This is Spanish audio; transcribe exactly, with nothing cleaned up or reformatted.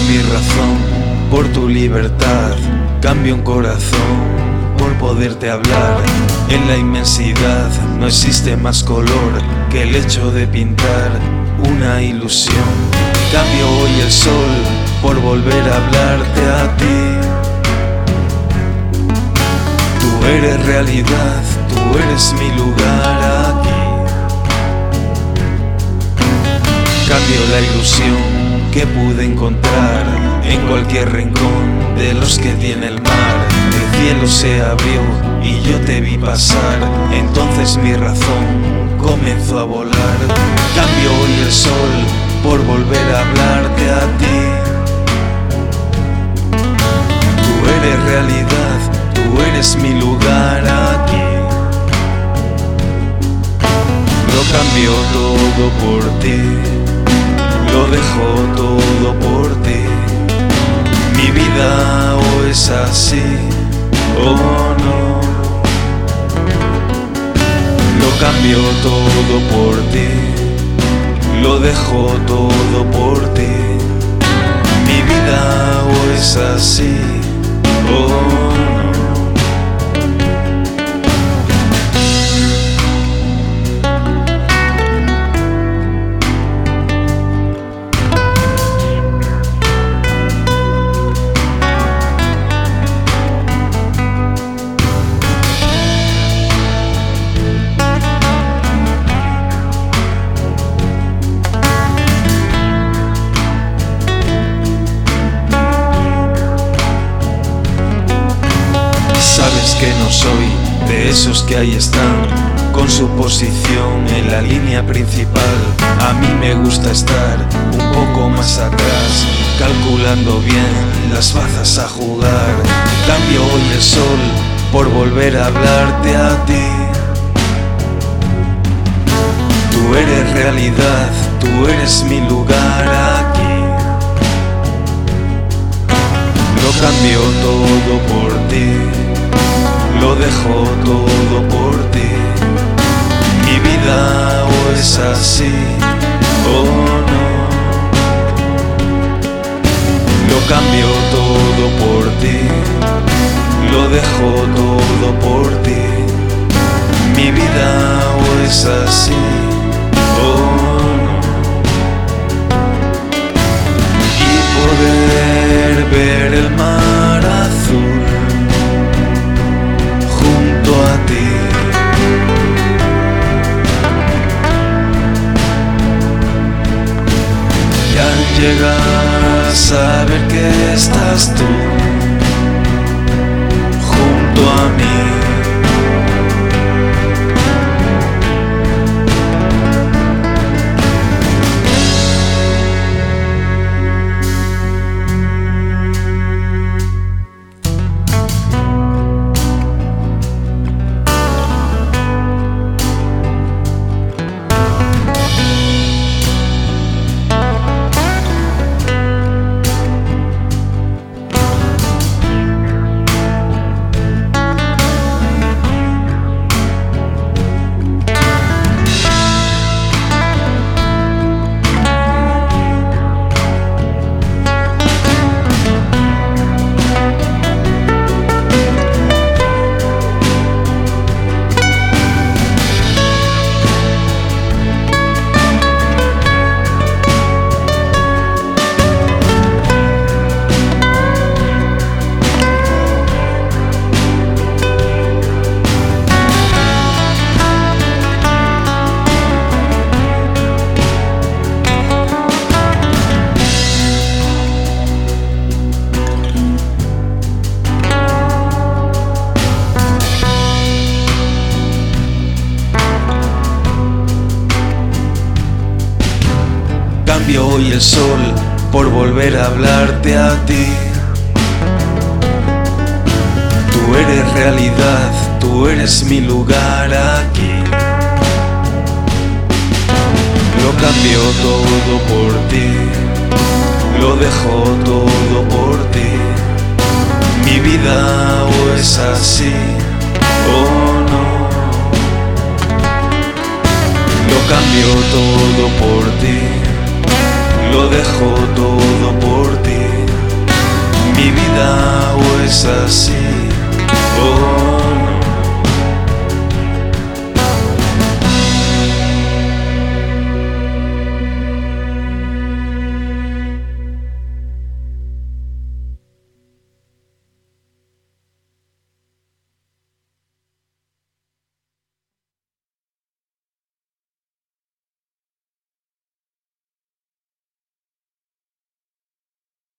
mi razón por tu libertad, cambio un corazón por poderte hablar. En la inmensidad no existe más color que el hecho de pintar una ilusión. Cambio hoy el sol por volver a hablarte a ti. Tú eres realidad, tú eres mi lugar aquí. Cambio la ilusión que pude encontrar en cualquier rincón de los que tiene el mar. El cielo se abrió y yo te vi pasar, entonces mi razón comenzó a volar. Cambio hoy el sol por volver a hablarte a ti. Tú eres realidad, tú eres mi lugar aquí. Lo cambio todo por ti, lo dejo todo por ti. Mi vida o es así o no. Lo cambio todo por ti, lo dejo todo por ti. Mi vida o es así o no. Sabes que no soy de esos que ahí están con su posición en la línea principal. A mí me gusta estar un poco más atrás, calculando bien las bazas a jugar. Cambio hoy el sol por volver a hablarte a ti. Tú eres realidad, tú eres mi lugar aquí. Lo cambio todo por ti, lo dejo todo por ti. Mi vida o es así o no. Lo cambio todo por ti, lo dejo todo por ti. Mi vida o es así o no. Y poder ver el mar azul junto a ti. Y al llegar a saber que estás tú junto a mí. Cambio hoy el sol por volver a hablarte a ti. Tú eres realidad, tú eres mi lugar aquí. Lo cambio todo por ti, lo dejo todo por ti. Mi vida o es así o no. Lo cambio todo por ti, lo dejo todo por ti. es así.